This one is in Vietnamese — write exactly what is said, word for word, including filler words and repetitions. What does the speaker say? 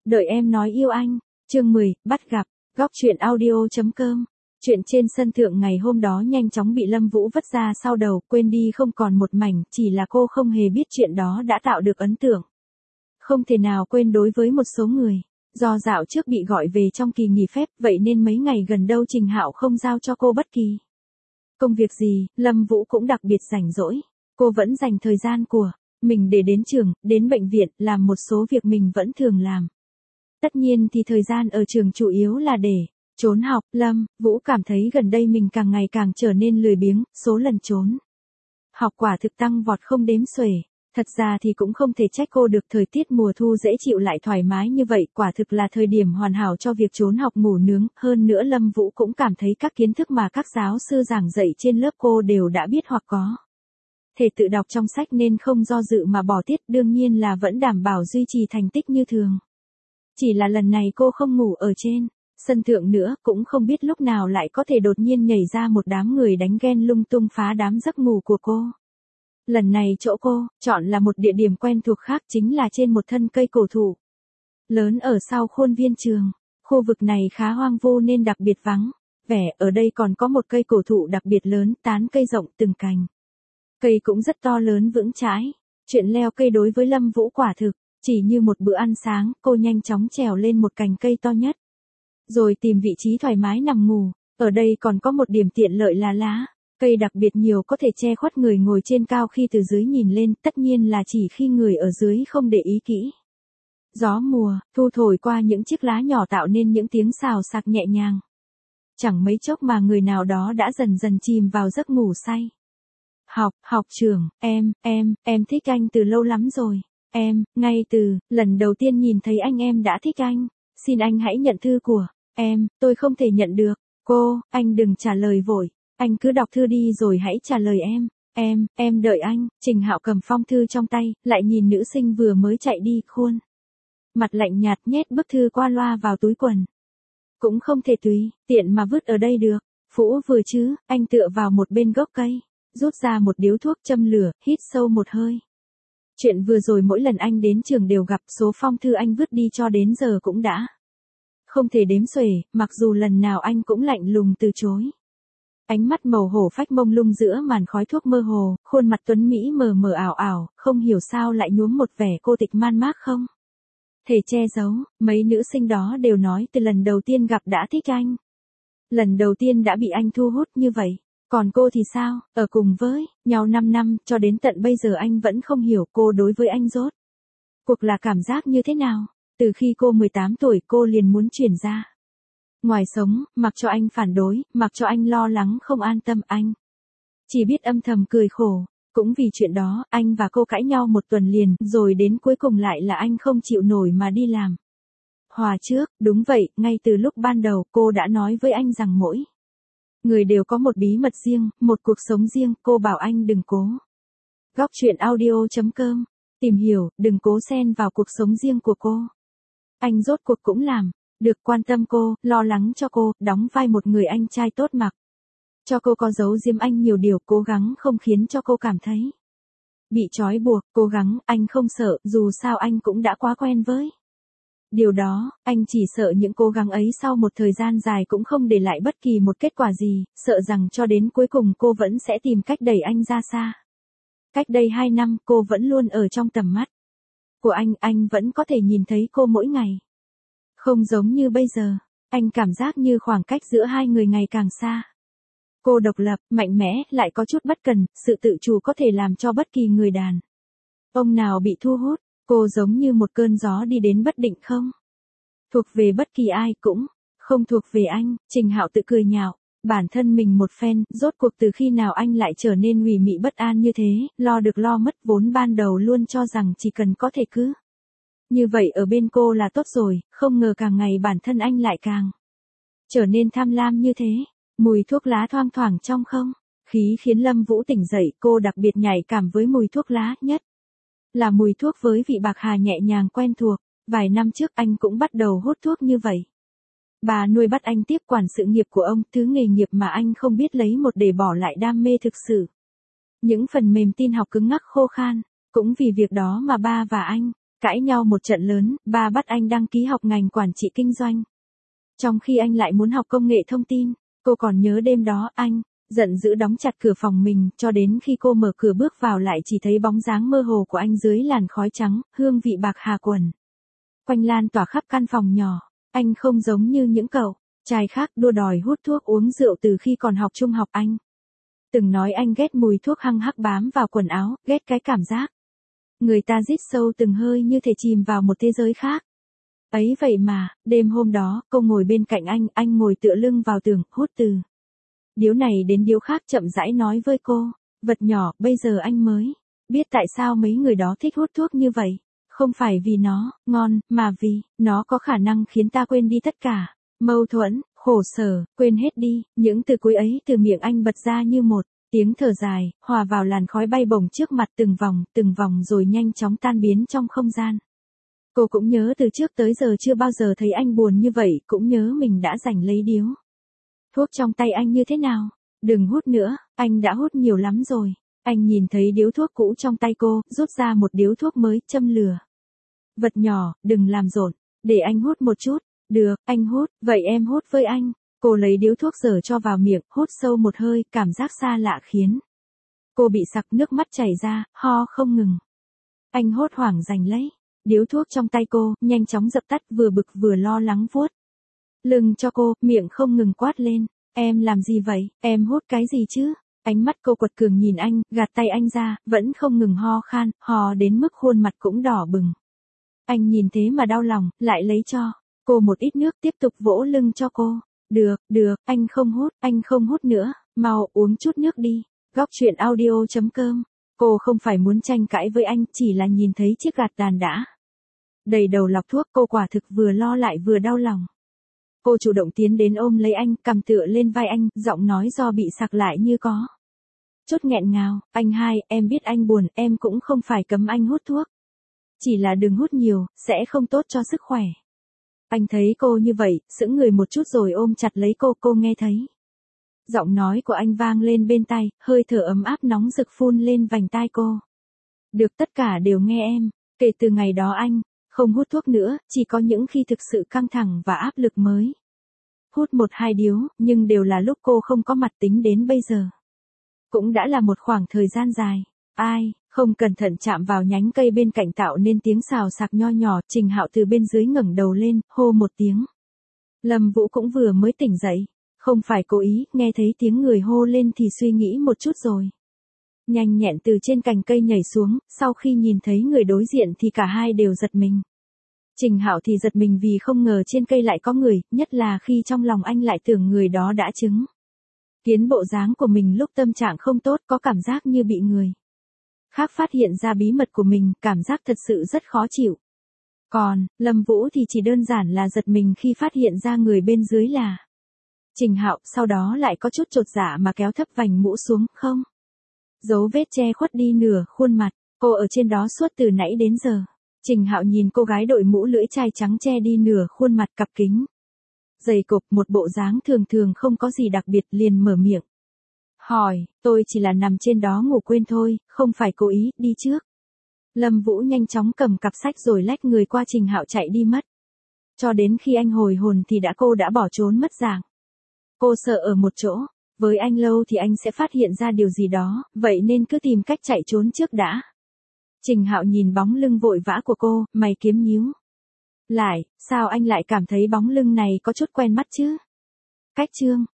Đợi em nói yêu anh. Chương mười, bắt gặp. Góc truyện audio.com. Chuyện trên sân thượng ngày hôm đó nhanh chóng bị Lâm Vũ vứt ra sau đầu, quên đi không còn một mảnh, chỉ là cô không hề biết chuyện đó đã tạo được ấn tượng. Không thể nào quên đối với một số người. Do dạo trước bị gọi về trong kỳ nghỉ phép, vậy nên mấy ngày gần đâu Trình Hạo không giao cho cô bất kỳ công việc gì, Lâm Vũ cũng đặc biệt rảnh rỗi. Cô vẫn dành thời gian của mình để đến trường, đến bệnh viện, làm một số việc mình vẫn thường làm. Tất nhiên thì thời gian ở trường chủ yếu là để trốn học. Lâm Vũ cảm thấy gần đây mình càng ngày càng trở nên lười biếng, số lần trốn học quả thực tăng vọt không đếm xuể. Thật ra thì cũng không thể trách cô được, thời tiết mùa thu dễ chịu lại thoải mái như vậy, quả thực là thời điểm hoàn hảo cho việc trốn học ngủ nướng. Hơn nữa Lâm Vũ cũng cảm thấy các kiến thức mà các giáo sư giảng dạy trên lớp cô đều đã biết hoặc có thể tự đọc trong sách nên không do dự mà bỏ tiết, đương nhiên là vẫn đảm bảo duy trì thành tích như thường. Chỉ là lần này cô không ngủ ở trên sân thượng nữa, cũng không biết lúc nào lại có thể đột nhiên nhảy ra một đám người đánh ghen lung tung phá đám giấc ngủ của cô. Lần này chỗ cô chọn là một địa điểm quen thuộc khác, chính là trên một thân cây cổ thụ lớn ở sau khuôn viên trường. Khu vực này khá hoang vu nên đặc biệt vắng vẻ, ở đây còn có một cây cổ thụ đặc biệt lớn, tán cây rộng từng cành cây cũng rất to lớn vững chãi. Chuyện leo cây đối với Lâm Vũ quả thực chỉ như một bữa ăn sáng. Cô nhanh chóng trèo lên một cành cây to nhất, rồi tìm vị trí thoải mái nằm ngủ. Ở đây còn có một điểm tiện lợi là lá cây đặc biệt nhiều, có thể che khuất người ngồi trên cao khi từ dưới nhìn lên, tất nhiên là chỉ khi người ở dưới không để ý kỹ. Gió mùa thu thổi qua những chiếc lá nhỏ tạo nên những tiếng xào xạc nhẹ nhàng. Chẳng mấy chốc mà người nào đó đã dần dần chìm vào giấc ngủ say. Học, học trưởng, em, em, em thích anh từ lâu lắm rồi. Em, ngay từ lần đầu tiên nhìn thấy anh em đã thích anh. Xin anh hãy nhận thư của em, tôi không thể nhận được. Cô, anh đừng trả lời vội. Anh cứ đọc thư đi rồi hãy trả lời em. Em, em đợi anh. Trình Hạo cầm phong thư trong tay, lại nhìn nữ sinh vừa mới chạy đi, khuôn mặt lạnh nhạt, nhét bức thư qua loa vào túi quần. Cũng không thể tùy tiện mà vứt ở đây được. Phũ vừa chứ. Anh tựa vào một bên gốc cây, rút ra một điếu thuốc châm lửa, hít sâu một hơi. Chuyện vừa rồi mỗi lần anh đến trường đều gặp, số phong thư anh vứt đi cho đến giờ cũng đã không thể đếm xuể, mặc dù lần nào anh cũng lạnh lùng từ chối. Ánh mắt màu hổ phách mông lung giữa màn khói thuốc mơ hồ, khuôn mặt tuấn mỹ mờ mờ ảo ảo, không hiểu sao lại nhuốm một vẻ cô tịch man mác không thể che giấu. Mấy nữ sinh đó đều nói từ lần đầu tiên gặp đã thích anh. Lần đầu tiên đã bị anh thu hút như vậy. Còn cô thì sao, ở cùng với nhau năm năm, cho đến tận bây giờ anh vẫn không hiểu cô đối với anh rốt cuộc là cảm giác như thế nào. Từ khi cô mười tám tuổi cô liền muốn chuyển ra ngoài sống, mặc cho anh phản đối, mặc cho anh lo lắng không an tâm, anh chỉ biết âm thầm cười khổ. Cũng vì chuyện đó, anh và cô cãi nhau một tuần liền, rồi đến cuối cùng lại là anh không chịu nổi mà đi làm hòa trước. Đúng vậy, ngay từ lúc ban đầu cô đã nói với anh rằng mỗi người đều có một bí mật riêng, một cuộc sống riêng. Cô bảo anh đừng cố. Góc truyện audio.com. Tìm hiểu, đừng cố xen vào cuộc sống riêng của cô. Anh rốt cuộc cũng làm được quan tâm cô, lo lắng cho cô, đóng vai một người anh trai tốt, mặc cho cô có giấu giếm anh nhiều điều, cố gắng không khiến cho cô cảm thấy bị trói buộc, cố gắng, anh không sợ, dù sao anh cũng đã quá quen với điều đó. Anh chỉ sợ những cố gắng ấy sau một thời gian dài cũng không để lại bất kỳ một kết quả gì, sợ rằng cho đến cuối cùng cô vẫn sẽ tìm cách đẩy anh ra xa. Cách đây hai năm, cô vẫn luôn ở trong tầm mắt của anh, anh vẫn có thể nhìn thấy cô mỗi ngày. Không giống như bây giờ, anh cảm giác như khoảng cách giữa hai người ngày càng xa. Cô độc lập, mạnh mẽ, lại có chút bất cần, sự tự chủ có thể làm cho bất kỳ người đàn ông nào bị thu hút. Cô giống như một cơn gió đi đến bất định, không thuộc về bất kỳ ai, cũng không thuộc về anh. Trình Hạo tự cười nhạo bản thân mình một phen, rốt cuộc từ khi nào anh lại trở nên ủy mị bất an như thế, lo được lo mất, vốn ban đầu luôn cho rằng chỉ cần có thể cứ như vậy ở bên cô là tốt rồi, không ngờ càng ngày bản thân anh lại càng trở nên tham lam như thế. Mùi thuốc lá thoang thoảng trong không khí khiến Lâm Vũ tỉnh dậy, cô đặc biệt nhạy cảm với mùi thuốc lá, nhất là mùi thuốc với vị bạc hà nhẹ nhàng quen thuộc. Vài năm trước anh cũng bắt đầu hút thuốc như vậy. Bà nuôi bắt anh tiếp quản sự nghiệp của ông, thứ nghề nghiệp mà anh không biết lấy một để bỏ lại đam mê thực sự. Những phần mềm tin học cứng ngắc khô khan, cũng vì việc đó mà ba và anh Cãi nhau một trận lớn, ba bắt anh đăng ký học ngành quản trị kinh doanh. Trong khi anh lại muốn học công nghệ thông tin, cô còn nhớ đêm đó anh, giận dữ đóng chặt cửa phòng mình, cho đến khi cô mở cửa bước vào lại chỉ thấy bóng dáng mơ hồ của anh dưới làn khói trắng, hương vị bạc hà quần quanh lan tỏa khắp căn phòng nhỏ. Anh không giống như những cậu trai khác đua đòi hút thuốc uống rượu từ khi còn học trung học. Anh từng nói anh ghét mùi thuốc hăng hắc bám vào quần áo, ghét cái cảm giác người ta rít sâu từng hơi như thể chìm vào một thế giới khác. Ấy vậy mà, đêm hôm đó, cô ngồi bên cạnh anh, anh ngồi tựa lưng vào tường, hút từ điếu này đến điếu khác, chậm rãi nói với cô, vật nhỏ, bây giờ anh mới biết tại sao mấy người đó thích hút thuốc như vậy. Không phải vì nó ngon, mà vì nó có khả năng khiến ta quên đi tất cả mâu thuẫn, khổ sở, quên hết đi. Những từ cuối ấy từ miệng anh bật ra như một tiếng thở dài, hòa vào làn khói bay bổng trước mặt, từng vòng, từng vòng rồi nhanh chóng tan biến trong không gian. Cô cũng nhớ từ trước tới giờ chưa bao giờ thấy anh buồn như vậy, cũng nhớ mình đã giành lấy điếu thuốc trong tay anh như thế nào. Đừng hút nữa, anh đã hút nhiều lắm rồi. Anh nhìn thấy điếu thuốc cũ trong tay cô, rút ra một điếu thuốc mới, châm lửa. Vật nhỏ, đừng làm rộn, để anh hút một chút. Được, anh hút, vậy em hút với anh. Cô lấy điếu thuốc dở cho vào miệng, hút sâu một hơi, cảm giác xa lạ khiến cô bị sặc, nước mắt chảy ra, ho không ngừng. Anh hốt hoảng giành lấy điếu thuốc trong tay cô, nhanh chóng dập tắt, vừa bực vừa lo lắng vuốt lưng cho cô, miệng không ngừng quát lên, em làm gì vậy, em hút cái gì chứ? Ánh mắt cô quật cường nhìn anh, gạt tay anh ra, vẫn không ngừng ho khan, ho đến mức khuôn mặt cũng đỏ bừng. Anh nhìn thế mà đau lòng, lại lấy cho cô một ít nước, tiếp tục vỗ lưng cho cô. Được, được, anh không hút, anh không hút nữa, mau uống chút nước đi. Góc truyện audio chấm com. Cô không phải muốn tranh cãi với anh, chỉ là nhìn thấy chiếc gạt tàn đã đầy đầu lọc thuốc, cô quả thực vừa lo lại vừa đau lòng. Cô chủ động tiến đến ôm lấy anh, cầm tựa lên vai anh, giọng nói do bị sặc lại như có chút nghẹn ngào, anh hai, em biết anh buồn, em cũng không phải cấm anh hút thuốc. Chỉ là đừng hút nhiều, sẽ không tốt cho sức khỏe. Anh thấy cô như vậy, sững người một chút rồi ôm chặt lấy cô, cô nghe thấy giọng nói của anh vang lên bên tai, hơi thở ấm áp nóng rực phun lên vành tai cô. Được, tất cả đều nghe em, kể từ ngày đó anh không hút thuốc nữa, chỉ có những khi thực sự căng thẳng và áp lực mới hút một hai điếu, nhưng đều là lúc cô không có mặt, tính đến bây giờ cũng đã là một khoảng thời gian dài. Ai không cẩn thận chạm vào nhánh cây bên cạnh tạo nên tiếng xào xạc nho nhỏ. Trình Hạo từ bên dưới ngẩng đầu lên, hô một tiếng. Lâm Vũ cũng vừa mới tỉnh dậy, không phải cố ý, nghe thấy tiếng người hô lên thì suy nghĩ một chút rồi nhanh nhẹn từ trên cành cây nhảy xuống. Sau khi nhìn thấy người đối diện thì cả hai đều giật mình. Trình Hạo thì giật mình vì không ngờ trên cây lại có người, nhất là khi trong lòng anh lại tưởng người đó đã chứng kiến bộ dáng của mình lúc tâm trạng không tốt, có cảm giác như bị người khác phát hiện ra bí mật của mình, cảm giác thật sự rất khó chịu. Còn, Lâm Vũ thì chỉ đơn giản là giật mình khi phát hiện ra người bên dưới là Trình Hạo, sau đó lại có chút chột dạ mà kéo thấp vành mũ xuống, không dấu vết che khuất đi nửa khuôn mặt, cô ở trên đó suốt từ nãy đến giờ. Trình Hạo nhìn cô gái đội mũ lưỡi chai trắng che đi nửa khuôn mặt, cặp kính dày cộp, một bộ dáng thường thường không có gì đặc biệt, liền mở miệng hỏi, tôi chỉ là nằm trên đó ngủ quên thôi, không phải cố ý, đi trước. Lâm Vũ nhanh chóng cầm cặp sách rồi lách người qua Trình Hạo chạy đi mất. Cho đến khi anh hồi hồn thì đã cô đã bỏ trốn mất dạng. Cô sợ ở một chỗ với anh lâu thì anh sẽ phát hiện ra điều gì đó, vậy nên cứ tìm cách chạy trốn trước đã. Trình Hạo nhìn bóng lưng vội vã của cô, mày kiếm nhíu lại, sao anh lại cảm thấy bóng lưng này có chút quen mắt chứ? Cách chương